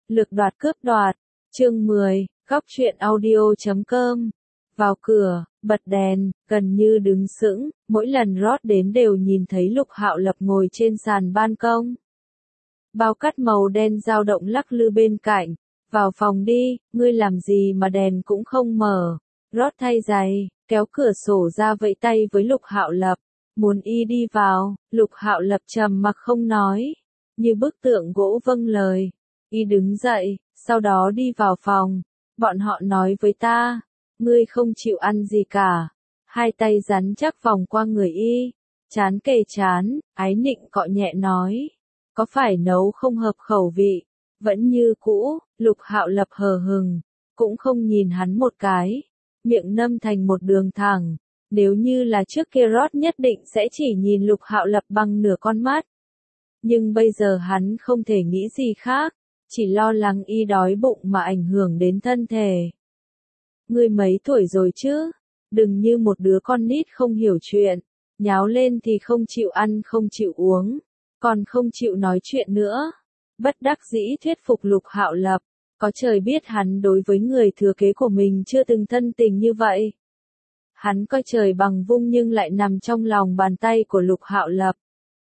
Lực đoạt cướp đoạt. Chương 10, góc truyện audio.com. Vào cửa, bật đèn, gần như đứng sững, mỗi lần Ross đến đều nhìn thấy Lục Hạo Lập ngồi trên sàn ban công. Bao cát màu đen dao động lắc lư bên cạnh. Vào phòng đi, ngươi làm gì mà đèn cũng không mở. Ross thay giày, kéo cửa sổ ra vẫy tay với Lục Hạo Lập. Muốn y đi vào, Lục Hạo Lập trầm mặc không nói. Như bức tượng gỗ vâng lời. Y đứng dậy, sau đó đi vào phòng. Bọn họ nói với ta, ngươi không chịu ăn gì cả. Hai tay rắn chắc vòng qua người y, chán kề chán, ái nịnh cọ nhẹ nói. Có phải nấu không hợp khẩu vị? Vẫn như cũ, Lục Hạo Lập hờ hừng, cũng không nhìn hắn một cái. Miệng nâm thành một đường thẳng. Nếu như là trước kia Ross nhất định sẽ chỉ nhìn Lục Hạo Lập bằng nửa con mắt. Nhưng bây giờ hắn không thể nghĩ gì khác, chỉ lo lắng y đói bụng mà ảnh hưởng đến thân thể. Ngươi mấy tuổi rồi chứ? Đừng như một đứa con nít không hiểu chuyện, nháo lên thì không chịu ăn không chịu uống, còn không chịu nói chuyện nữa. Bất đắc dĩ thuyết phục Lục Hạo Lập, có trời biết hắn đối với người thừa kế của mình chưa từng thân tình như vậy. Hắn coi trời bằng vung nhưng lại nằm trong lòng bàn tay của Lục Hạo Lập.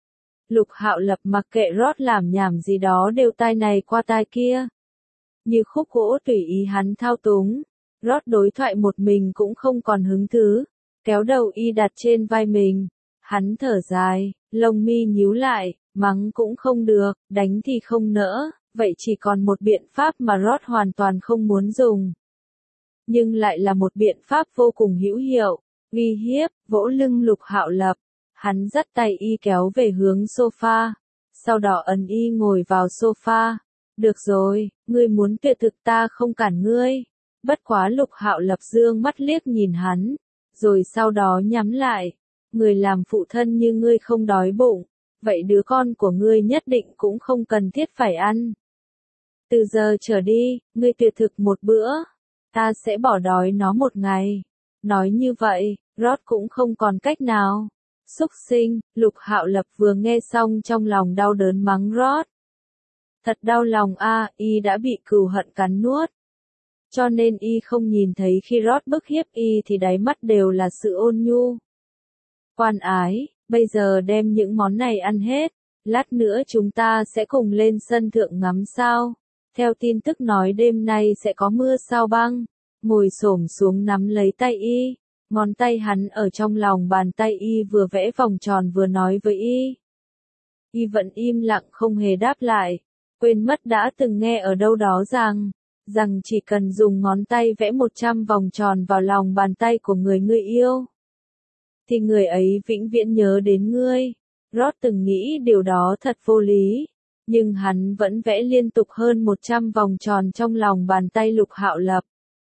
Lục Hạo Lập mặc kệ Ross làm nhảm gì đó đều tai này qua tai kia. Như khúc gỗ tùy ý hắn thao túng. Ross đối thoại một mình cũng không còn hứng thú, kéo đầu y đặt trên vai mình. Hắn thở dài, lông mi nhíu lại, mắng cũng không được, đánh thì không nỡ, vậy chỉ còn một biện pháp mà Ross hoàn toàn không muốn dùng. Nhưng lại là một biện pháp vô cùng hữu hiệu, uy hiếp, vỗ lưng Lục Hạo Lập. Hắn dắt tay y kéo về hướng sofa, sau đó ấn y ngồi vào sofa. Được rồi, ngươi muốn tuyệt thực ta không cản ngươi. Bất quá Lục Hạo Lập dương mắt liếc nhìn hắn, rồi sau đó nhắm lại. Người làm phụ thân như ngươi không đói bụng, vậy đứa con của ngươi nhất định cũng không cần thiết phải ăn. Từ giờ trở đi, ngươi tuyệt thực một bữa, ta sẽ bỏ đói nó một ngày. Nói như vậy, Ross cũng không còn cách nào. Súc sinh, Lục Hạo Lập vừa nghe xong trong lòng đau đớn mắng Ross. Thật đau lòng a, y đã bị cừu hận cắn nuốt. Cho nên y không nhìn thấy khi Ross bức hiếp y thì đáy mắt đều là sự ôn nhu. Quan ái, bây giờ đem những món này ăn hết, lát nữa chúng ta sẽ cùng lên sân thượng ngắm sao. Theo tin tức nói đêm nay sẽ có mưa sao băng. Ngồi xổm xuống nắm lấy tay y. Ngón tay hắn ở trong lòng bàn tay y vừa vẽ vòng tròn vừa nói với y. Y vẫn im lặng không hề đáp lại. Quên mất đã từng nghe ở đâu đó rằng chỉ cần dùng ngón tay vẽ 100 vòng tròn vào lòng bàn tay của người ngươi yêu, thì người ấy vĩnh viễn nhớ đến ngươi. Ross từng nghĩ điều đó thật vô lý, nhưng hắn vẫn vẽ liên tục hơn 100 vòng tròn trong lòng bàn tay Lục Hạo Lập.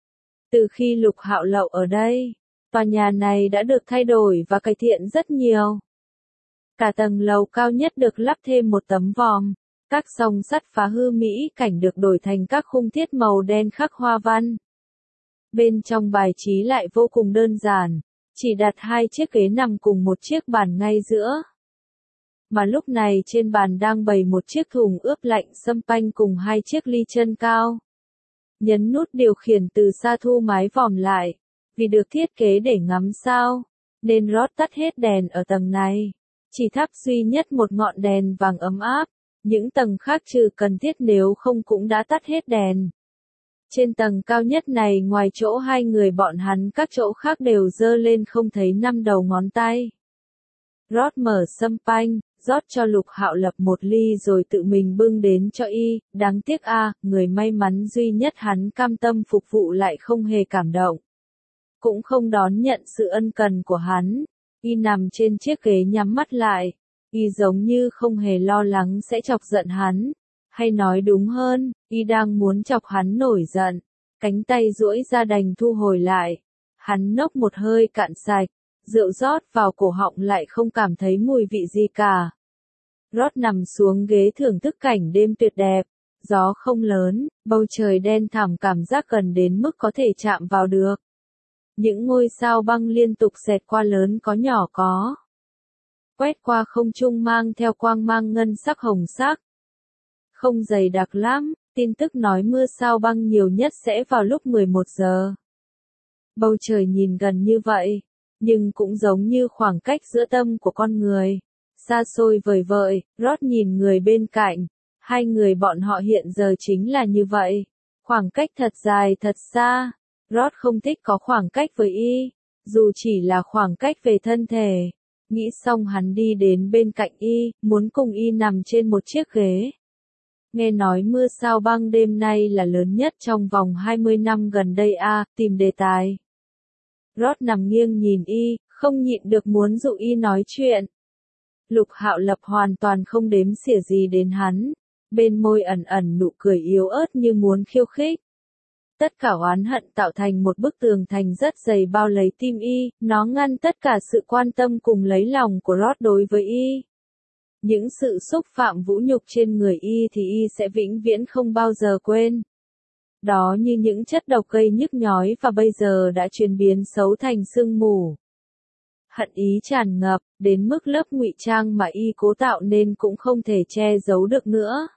Từ khi Lục Hạo Lập ở đây, tòa nhà này đã được thay đổi và cải thiện rất nhiều. Cả tầng lầu cao nhất được lắp thêm một tấm vòm, các song sắt phá hư mỹ cảnh được đổi thành các khung thiết màu đen khắc hoa văn. Bên trong bài trí lại vô cùng đơn giản, chỉ đặt 2 chiếc ghế nằm cùng một chiếc bàn ngay giữa. Mà lúc này trên bàn đang bày một chiếc thùng ướp lạnh sâm panh cùng 2 chiếc ly chân cao. Nhấn nút điều khiển từ xa thu mái vòm lại. Vì được thiết kế để ngắm sao, nên Ross tắt hết đèn ở tầng này. Chỉ thắp duy nhất một ngọn đèn vàng ấm áp. Những tầng khác trừ cần thiết nếu không cũng đã tắt hết đèn. Trên tầng cao nhất này ngoài chỗ hai người bọn hắn các chỗ khác đều dơ lên không thấy 5 đầu ngón tay. Ross mở sâm panh, rót cho Lục Hạo Lập một ly rồi tự mình bưng đến cho y. Đáng tiếc a, người may mắn duy nhất hắn cam tâm phục vụ lại không hề cảm động. Cũng không đón nhận sự ân cần của hắn. Y nằm trên chiếc ghế nhắm mắt lại. Y giống như không hề lo lắng sẽ chọc giận hắn. Hay nói đúng hơn, y đang muốn chọc hắn nổi giận. Cánh tay duỗi ra đành thu hồi lại. Hắn nốc một hơi cạn sạch. Rượu rót vào cổ họng lại không cảm thấy mùi vị gì cả. Ross nằm xuống ghế thưởng thức cảnh đêm tuyệt đẹp. Gió không lớn, bầu trời đen thẳm cảm giác gần đến mức có thể chạm vào được. Những ngôi sao băng liên tục xẹt qua lớn có nhỏ có. Quét qua không trung mang theo quang mang ngân sắc hồng sắc. Không dày đặc lắm, Tin tức nói mưa sao băng nhiều nhất sẽ vào lúc 11 giờ. Bầu trời nhìn gần như vậy, nhưng cũng giống như khoảng cách giữa tâm của con người. Xa xôi vời vợi, Ross nhìn người bên cạnh. Hai người bọn họ hiện giờ chính là như vậy. Khoảng cách thật dài thật xa. Ross không thích có khoảng cách với y, dù chỉ là khoảng cách về thân thể. Nghĩ xong hắn đi đến bên cạnh y, muốn cùng y nằm trên một chiếc ghế. Nghe nói mưa sao băng đêm nay là lớn nhất trong vòng 20 năm gần đây tìm đề tài. Ross nằm nghiêng nhìn y, không nhịn được muốn dụ y nói chuyện. Lục Hạo Lập hoàn toàn không đếm xỉa gì đến hắn, bên môi ẩn ẩn nụ cười yếu ớt như muốn khiêu khích. Tất cả oán hận tạo thành một bức tường thành rất dày bao lấy tim y, nó ngăn tất cả sự quan tâm cùng lấy lòng của Ross đối với y. Những sự xúc phạm vũ nhục trên người y thì y sẽ vĩnh viễn không bao giờ quên. Đó như những chất độc gây nhức nhói và bây giờ đã chuyển biến xấu thành sương mù. Hận ý tràn ngập, đến mức lớp ngụy trang mà y cố tạo nên cũng không thể che giấu được nữa.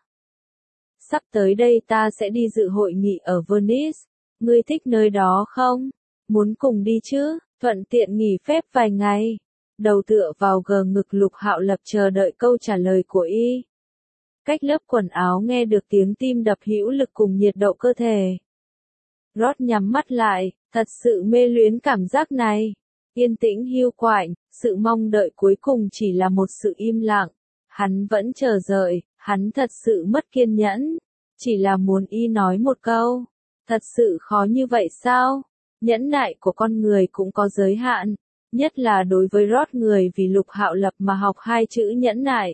Sắp tới đây ta sẽ đi dự hội nghị ở Venice, ngươi thích nơi đó không? Muốn cùng đi chứ, thuận tiện nghỉ phép vài ngày. Đầu tựa vào gờ ngực Lục Hạo Lập chờ đợi câu trả lời của y. Cách lớp quần áo nghe được tiếng tim đập hữu lực cùng nhiệt độ cơ thể. Ross nhắm mắt lại, thật sự mê luyến cảm giác này. Yên tĩnh hiu quạnh, sự mong đợi cuối cùng chỉ là một sự im lặng. Hắn vẫn chờ đợi, hắn thật sự mất kiên nhẫn. Chỉ là muốn y nói một câu. Thật sự khó như vậy sao? Nhẫn nại của con người cũng có giới hạn. Nhất là đối với Ross người vì Lục Hạo Lập mà học hai chữ nhẫn nại.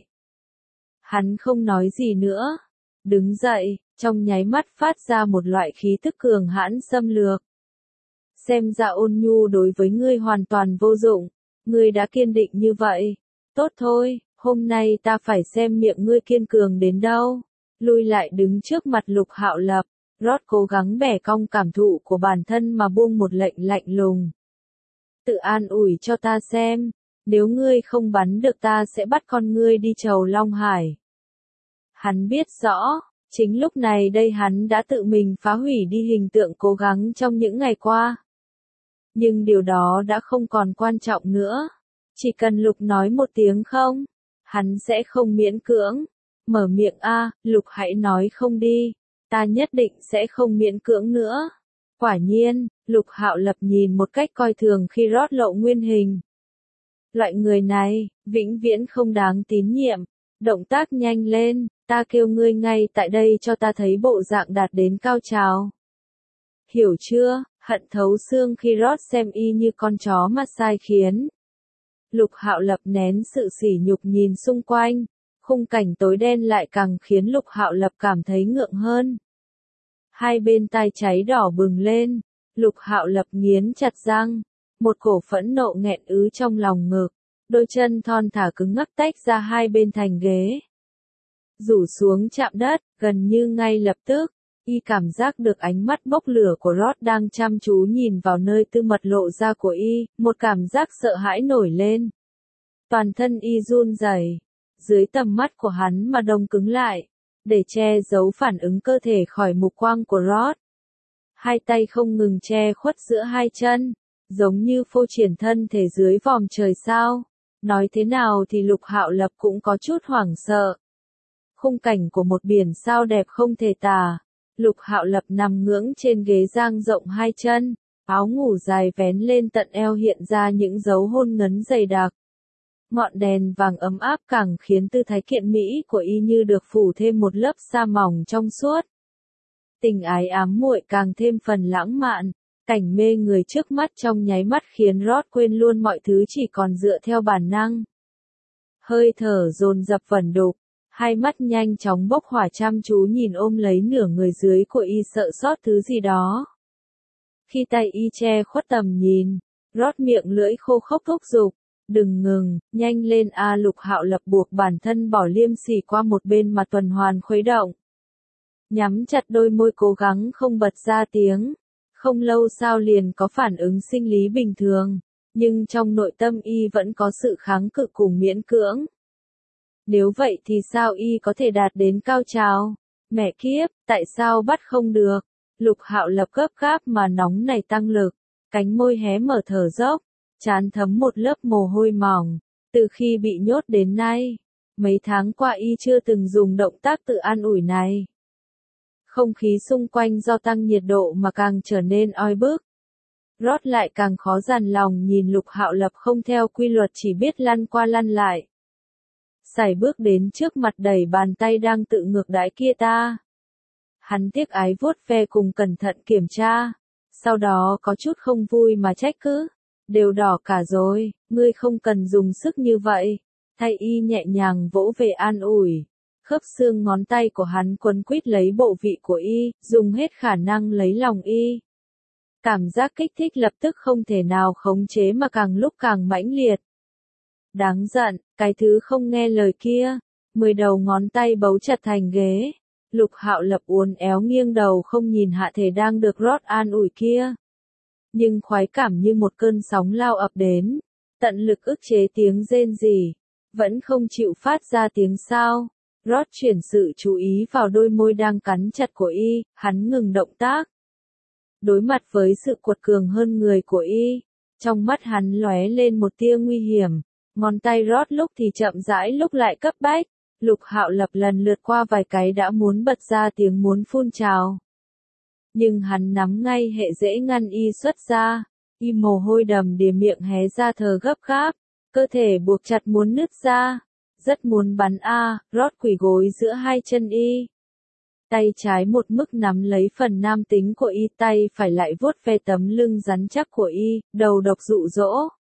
Hắn không nói gì nữa. Đứng dậy, trong nháy mắt phát ra một loại khí tức cường hãn xâm lược. Xem ra ôn nhu đối với ngươi hoàn toàn vô dụng. Ngươi đã kiên định như vậy. Tốt thôi, hôm nay ta phải xem miệng ngươi kiên cường đến đâu. Lui lại đứng trước mặt Lục Hạo Lập. Ross cố gắng bẻ cong cảm thụ của bản thân mà buông một lệnh lạnh lùng. Tự an ủi cho ta xem. Nếu ngươi không bắn được ta sẽ bắt con ngươi đi chầu Long Hải. Hắn biết rõ, chính lúc này đây hắn đã tự mình phá hủy đi hình tượng cố gắng trong những ngày qua. Nhưng điều đó đã không còn quan trọng nữa. Chỉ cần Lục nói một tiếng không, hắn sẽ không miễn cưỡng. Mở miệng Lục hãy nói không đi. Ta nhất định sẽ không miễn cưỡng nữa. Quả nhiên, Lục Hạo Lập nhìn một cách coi thường khi Ross lộ nguyên hình. Loại người này, vĩnh viễn không đáng tín nhiệm. Động tác nhanh lên, ta kêu ngươi ngay tại đây cho ta thấy bộ dạng đạt đến cao trào. Hiểu chưa, hận thấu xương khi Ross xem y như con chó mà sai khiến. Lục Hạo Lập nén sự sỉ nhục nhìn xung quanh. Khung cảnh tối đen lại càng khiến Lục Hạo Lập cảm thấy ngượng hơn. Hai bên tai cháy đỏ bừng lên. Lục Hạo Lập nghiến chặt răng. Một cổ phẫn nộ nghẹn ứ trong lòng ngực. Đôi chân thon thả cứng ngắc tách ra hai bên thành ghế. Rủ xuống chạm đất, gần như ngay lập tức, y cảm giác được ánh mắt bốc lửa của Ross đang chăm chú nhìn vào nơi tư mật lộ ra của y, một cảm giác sợ hãi nổi lên. Toàn thân y run rẩy, dưới tầm mắt của hắn mà đông cứng lại, để che giấu phản ứng cơ thể khỏi mục quang của Ross. Hai tay không ngừng che khuất giữa hai chân, giống như phô triển thân thể dưới vòm trời sao. Nói thế nào thì Lục Hạo Lập cũng có chút hoảng sợ. Khung cảnh của một biển sao đẹp không thể tả. Lục Hạo Lập nằm ngưỡng trên ghế dang rộng hai chân, áo ngủ dài vén lên tận eo hiện ra những dấu hôn ngấn dày đặc. Ngọn đèn vàng ấm áp càng khiến tư thái kiện mỹ của y như được phủ thêm một lớp sa mỏng trong suốt. Tình ái ám muội càng thêm phần lãng mạn. Cảnh mê người trước mắt trong nháy mắt khiến Ross quên luôn mọi thứ chỉ còn dựa theo bản năng. Hơi thở dồn dập vẩn đục, hai mắt nhanh chóng bốc hỏa chăm chú nhìn ôm lấy nửa người dưới của y sợ sót thứ gì đó. Khi tay y che khuất tầm nhìn, Ross miệng lưỡi khô khốc thúc giục, đừng ngừng, nhanh lên Lục Hạo Lập buộc bản thân bỏ liêm sỉ qua một bên mà tuần hoàn khuấy động. Nhắm chặt đôi môi cố gắng không bật ra tiếng. Không lâu sau liền có phản ứng sinh lý bình thường, nhưng trong nội tâm y vẫn có sự kháng cự cùng miễn cưỡng. Nếu vậy thì sao y có thể đạt đến cao trào? Mẹ kiếp, tại sao bắt không được? Lục Hạo Lập gấp gáp mà nóng nảy tăng lực, cánh môi hé mở thở dốc, trán thấm một lớp mồ hôi mỏng. Từ khi bị nhốt đến nay, mấy tháng qua y chưa từng dùng động tác tự an ủi này. Không khí xung quanh do tăng nhiệt độ mà càng trở nên oi bức. Rod lại càng khó dằn lòng nhìn Lục Hạo Lập không theo quy luật chỉ biết lăn qua lăn lại. Sải bước đến trước mặt đẩy bàn tay đang tự ngược đãi kia ta. Hắn tiếc ái vuốt ve cùng cẩn thận kiểm tra. Sau đó có chút không vui mà trách cứ. Đều đỏ cả rồi, ngươi không cần dùng sức như vậy. Thay y nhẹ nhàng vỗ về an ủi. Khớp xương ngón tay của hắn quấn quýt lấy bộ vị của y, dùng hết khả năng lấy lòng y. Cảm giác kích thích lập tức không thể nào khống chế mà càng lúc càng mãnh liệt. Đáng giận, cái thứ không nghe lời kia. 10 đầu ngón tay bấu chặt thành ghế. Lục Hạo Lập uốn éo nghiêng đầu không nhìn hạ thể đang được Rod an ủi kia. Nhưng khoái cảm như một cơn sóng lao ập đến. Tận lực ức chế tiếng rên rỉ. Vẫn không chịu phát ra tiếng sao. Rod chuyển sự chú ý vào đôi môi đang cắn chặt của y, hắn ngừng động tác. Đối mặt với sự cuột cường hơn người của y, trong mắt hắn lóe lên một tia nguy hiểm, ngón tay Rod lúc thì chậm rãi lúc lại cấp bách, Lục Hạo Lập lần lượt qua vài cái đã muốn bật ra tiếng muốn phun trào. Nhưng hắn nắm ngay hệ dễ ngăn y xuất ra, y mồ hôi đầm đìa miệng hé ra thở gấp gáp, cơ thể buộc chặt muốn nứt ra, rất muốn bắn Rod quỳ gối giữa hai chân y. Tay trái một mức nắm lấy phần nam tính của y, tay phải lại vuốt ve tấm lưng rắn chắc của y, đầu độc dụ dỗ.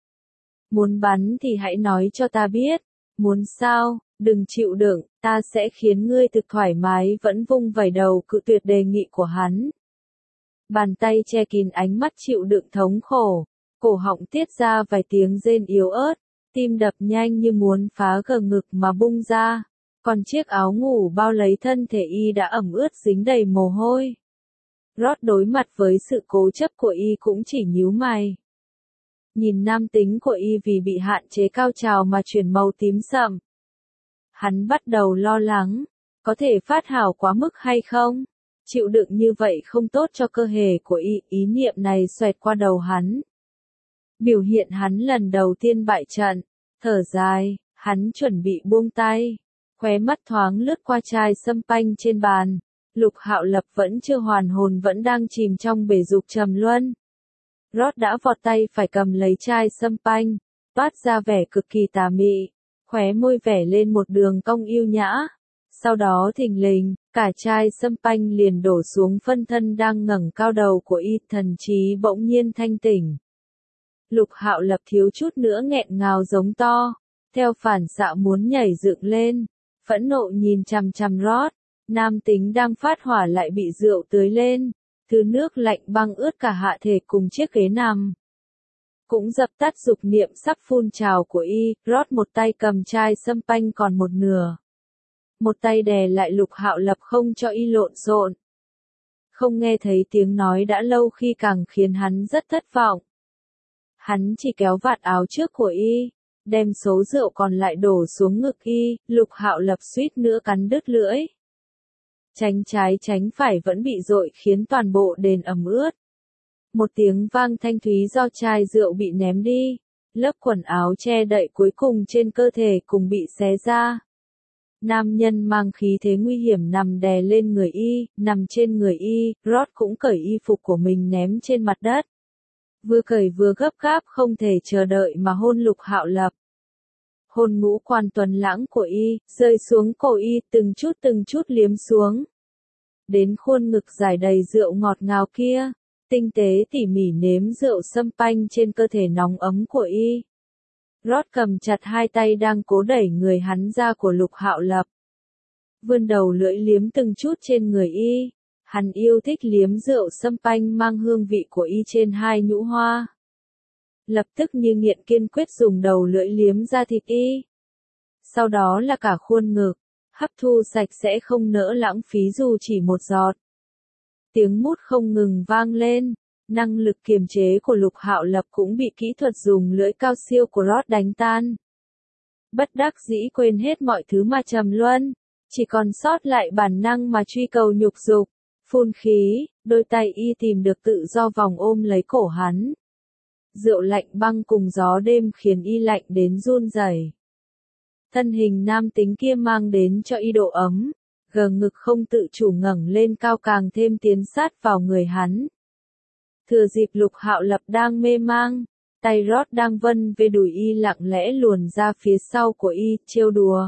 Muốn bắn thì hãy nói cho ta biết, muốn sao, đừng chịu đựng, ta sẽ khiến ngươi thực thoải mái vẫn vung vẩy đầu cự tuyệt đề nghị của hắn. Bàn tay che kín ánh mắt chịu đựng thống khổ, cổ họng tiết ra vài tiếng rên yếu ớt, tim đập nhanh như muốn phá gờ ngực mà bung ra. Còn chiếc áo ngủ bao lấy thân thể y đã ẩm ướt dính đầy mồ hôi. Rod đối mặt với sự cố chấp của y cũng chỉ nhíu mày. Nhìn nam tính của y vì bị hạn chế cao trào mà chuyển màu tím sậm. Hắn bắt đầu lo lắng, có thể phát hảo quá mức hay không? Chịu đựng như vậy không tốt cho cơ thể của y, ý niệm này xoẹt qua đầu hắn. Biểu hiện hắn lần đầu tiên bại trận, thở dài, hắn chuẩn bị buông tay. Khóe mắt thoáng lướt qua chai sâm panh trên bàn, Lục Hạo Lập vẫn chưa hoàn hồn vẫn đang chìm trong bể dục trầm luân. Rod đã vọt tay phải cầm lấy chai sâm panh, toát ra vẻ cực kỳ tà mị, khóe môi vẽ lên một đường cong yêu nhã. Sau đó thình lình, cả chai sâm panh liền đổ xuống phân thân đang ngẩng cao đầu của y, thần trí bỗng nhiên thanh tỉnh. Lục Hạo Lập thiếu chút nữa nghẹn ngào giống to, theo phản xạ muốn nhảy dựng lên. Phẫn nộ nhìn chằm chằm Rod, nam tính đang phát hỏa lại bị rượu tưới lên, thứ nước lạnh băng ướt cả hạ thể cùng chiếc ghế nằm. Cũng dập tắt dục niệm sắp phun trào của y, Rod một tay cầm chai sâm panh còn một nửa. Một tay đè lại Lục Hạo Lập không cho y lộn xộn. Không nghe thấy tiếng nói đã lâu khi càng khiến hắn rất thất vọng. Hắn chỉ kéo vạt áo trước của y. Đem số rượu còn lại đổ xuống ngực y, Lục Hạo Lập suýt nữa cắn đứt lưỡi. Tránh trái tránh phải vẫn bị dội khiến toàn bộ đền ẩm ướt. Một tiếng vang thanh thúy do chai rượu bị ném đi, lớp quần áo che đậy cuối cùng trên cơ thể cùng bị xé ra. Nam nhân mang khí thế nguy hiểm nằm đè lên người y, nằm trên người y, Rod cũng cởi y phục của mình ném trên mặt đất. Vừa cởi vừa gấp gáp không thể chờ đợi mà hôn Lục Hạo Lập. Hôn ngũ quan tuấn lãng của y, rơi xuống cổ y, từng chút liếm xuống. Đến khuôn ngực dài đầy rượu ngọt ngào kia, tinh tế tỉ mỉ nếm rượu sâm panh trên cơ thể nóng ấm của y. Rod cầm chặt hai tay đang cố đẩy người hắn ra của Lục Hạo Lập. Vươn đầu lưỡi liếm từng chút trên người y. Hắn yêu thích liếm rượu sâm panh mang hương vị của y trên hai nhũ hoa. Lập tức như nghiện kiên quyết dùng đầu lưỡi liếm ra thịt y. Sau đó là cả khuôn ngực, hấp thu sạch sẽ không nỡ lãng phí dù chỉ một giọt. Tiếng mút không ngừng vang lên, năng lực kiềm chế của Lục Hạo Lập cũng bị kỹ thuật dùng lưỡi cao siêu của Rod đánh tan. Bất đắc dĩ quên hết mọi thứ mà trầm luân, Chỉ còn sót lại bản năng mà truy cầu nhục dục. Phun khí, đôi tay y tìm được tự do vòng ôm lấy cổ hắn. Rượu lạnh băng cùng gió đêm khiến y lạnh đến run rẩy. Thân hình nam tính kia mang đến cho y độ ấm, gờ ngực không tự chủ ngẩng lên cao càng thêm tiến sát vào người hắn. Thừa dịp Lục Hạo Lập đang mê mang, tay Rod đang vân về đùi y lặng lẽ luồn ra phía sau của y, trêu đùa.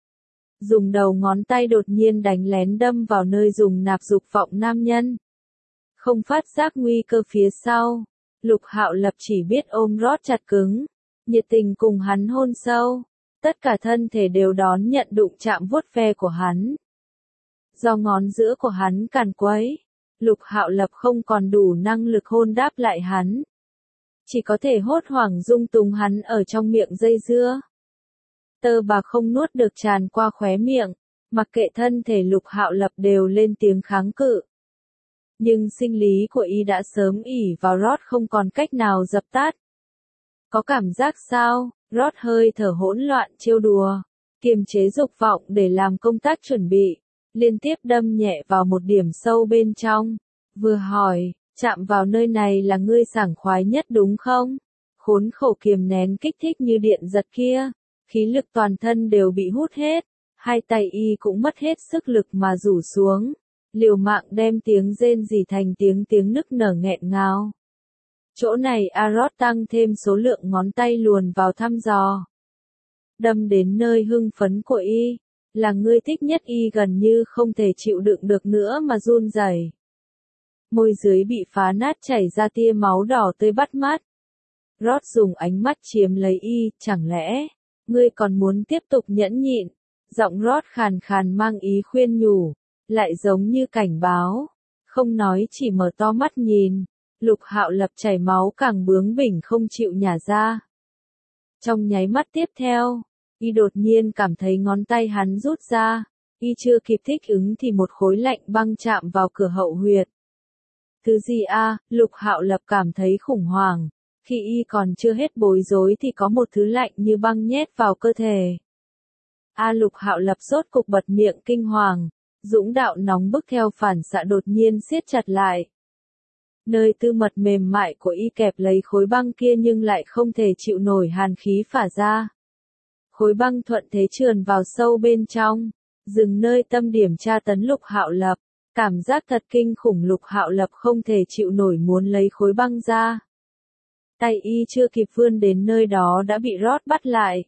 Dùng đầu ngón tay đột nhiên đánh lén đâm vào nơi dùng nạp dục vọng nam nhân. Không phát giác nguy cơ phía sau, Lục Hạo Lập chỉ biết ôm Rod chặt cứng, nhiệt tình cùng hắn hôn sâu, tất cả thân thể đều đón nhận đụng chạm vuốt ve của hắn. Do ngón giữa của hắn càn quấy, Lục Hạo Lập không còn đủ năng lực hôn đáp lại hắn. Chỉ có thể hốt hoảng dung túng hắn ở trong miệng dây dưa. Tơ bà không nuốt được tràn qua khóe miệng, mặc kệ thân thể Lục Hạo Lập đều lên tiếng kháng cự. Nhưng sinh lý của y đã sớm ỉ vào Rod không còn cách nào dập tắt. Có cảm giác sao? Rod hơi thở hỗn loạn trêu đùa, kiềm chế dục vọng để làm công tác chuẩn bị, liên tiếp đâm nhẹ vào một điểm sâu bên trong, vừa hỏi, chạm vào nơi này là ngươi sảng khoái nhất đúng không? Khốn khổ kiềm nén kích thích như điện giật kia, khí lực toàn thân đều bị hút hết, hai tay y cũng mất hết sức lực mà rủ xuống, liều mạng đem tiếng rên rỉ thành tiếng nức nở nghẹn ngào. Chỗ này Rod tăng thêm số lượng ngón tay luồn vào thăm dò. Đâm đến nơi hưng phấn của y, là ngươi thích nhất, y gần như không thể chịu đựng được nữa mà run rẩy. Môi dưới bị phá nát chảy ra tia máu đỏ tươi bắt mắt. Rod dùng ánh mắt chiếm lấy y, chẳng lẽ, ngươi còn muốn tiếp tục nhẫn nhịn? Giọng Rod khàn khàn mang ý khuyên nhủ, lại giống như cảnh báo. Không nói chỉ mở to mắt nhìn. Lục Hạo Lập chảy máu càng bướng bỉnh không chịu nhả ra. Trong nháy mắt tiếp theo, y đột nhiên cảm thấy ngón tay hắn rút ra, y chưa kịp thích ứng thì một khối lạnh băng chạm vào cửa hậu huyệt. Thứ gì a? Lục Hạo Lập cảm thấy khủng hoảng, khi y còn chưa hết bối rối thì có một thứ lạnh như băng nhét vào cơ thể. Lục Hạo Lập sốt cục bật miệng kinh hoàng, dũng đạo nóng bức theo phản xạ đột nhiên siết chặt lại. Nơi tư mật mềm mại của y kẹp lấy khối băng kia nhưng lại không thể chịu nổi hàn khí phả ra. Khối băng thuận thế trườn vào sâu bên trong, dừng nơi tâm điểm tra tấn Lục Hạo Lập. Cảm giác thật kinh khủng, Lục Hạo Lập không thể chịu nổi muốn lấy khối băng ra. Tay y chưa kịp vươn đến nơi đó đã bị Rod bắt lại.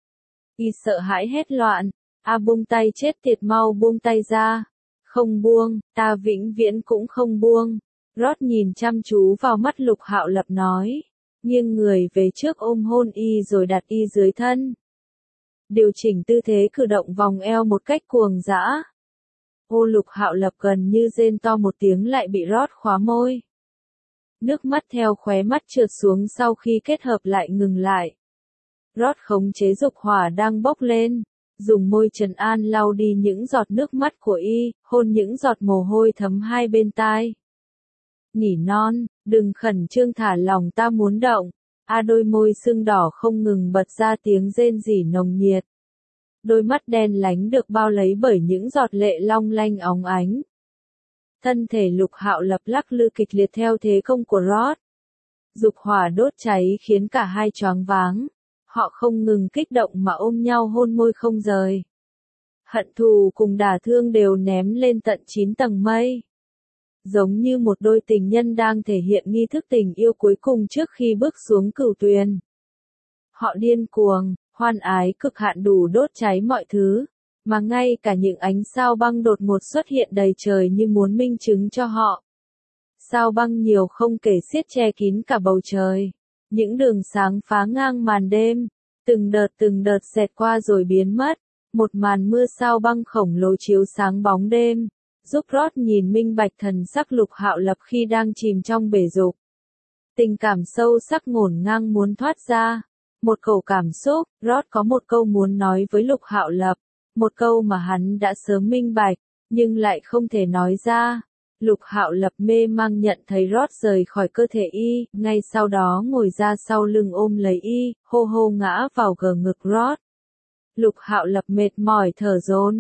Y sợ hãi hét loạn, buông tay, chết tiệt, mau buông tay ra. Không buông, ta vĩnh viễn cũng không buông. Rod nhìn chăm chú vào mắt Lục Hạo Lập nói, nghiêng người về trước ôm hôn y rồi đặt y dưới thân. Điều chỉnh tư thế cử động vòng eo một cách cuồng dã. Lục Hạo Lập gần như rên to một tiếng lại bị Rod khóa môi. Nước mắt theo khóe mắt trượt xuống sau khi kết hợp lại ngừng lại. Rod khống chế dục hỏa đang bốc lên, dùng môi trấn an lau đi những giọt nước mắt của y, hôn những giọt mồ hôi thấm hai bên tai. Nỉ non, đừng khẩn trương, thả lòng, ta muốn động. Đôi môi sưng đỏ không ngừng bật ra tiếng rên rỉ nồng nhiệt. Đôi mắt đen lánh được bao lấy bởi những giọt lệ long lanh óng ánh. Thân thể Lục Hạo Lập lắc lư kịch liệt theo thế công của Rod. Dục hỏa đốt cháy khiến cả hai choáng váng. Họ không ngừng kích động mà ôm nhau hôn môi không rời. Hận thù cùng đả thương đều ném lên tận 9 tầng mây. Giống như một đôi tình nhân đang thể hiện nghi thức tình yêu cuối cùng trước khi bước xuống cửu tuyền. Họ điên cuồng, hoan ái cực hạn đủ đốt cháy mọi thứ, mà ngay cả những ánh sao băng đột ngột xuất hiện đầy trời như muốn minh chứng cho họ. Sao băng nhiều không kể xiết che kín cả bầu trời, những đường sáng phá ngang màn đêm, từng đợt xẹt qua rồi biến mất, một màn mưa sao băng khổng lồ chiếu sáng bóng đêm, giúp Rod nhìn minh bạch thần sắc Lục Hạo Lập khi đang chìm trong bể dục. Tình cảm sâu sắc ngổn ngang muốn thoát ra. Một khẩu cảm xúc, Rod có một câu muốn nói với Lục Hạo Lập, một câu mà hắn đã sớm minh bạch, nhưng lại không thể nói ra. Lục Hạo Lập mê mang nhận thấy Rod rời khỏi cơ thể y, ngay sau đó ngồi ra sau lưng ôm lấy y, hô hô ngã vào gờ ngực Rod. Lục Hạo Lập mệt mỏi thở dồn,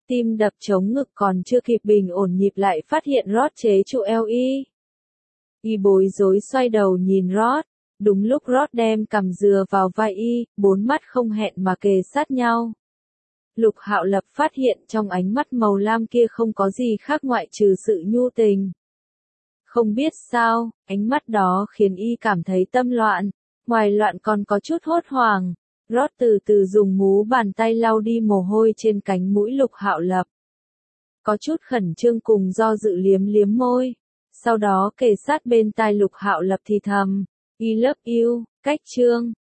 Tim đập trống ngực còn chưa kịp bình ổn nhịp lại phát hiện Rod chế trụ eo y. Y bối rối xoay đầu nhìn Rod. Đúng lúc Rod đem cằm dừa vào vai y, bốn mắt không hẹn mà kề sát nhau. Lục Hạo Lập phát hiện trong ánh mắt màu lam kia không có gì khác ngoại trừ sự nhu tình. Không biết sao, ánh mắt đó khiến y cảm thấy tâm loạn, ngoài loạn còn có chút hốt hoảng. Rod từ từ dùng mú bàn tay lau đi mồ hôi trên cánh mũi Lục Hạo Lập. Có chút khẩn trương cùng do dự liếm liếm môi. Sau đó kề sát bên tai Lục Hạo Lập thì thầm, I love you, cách chương.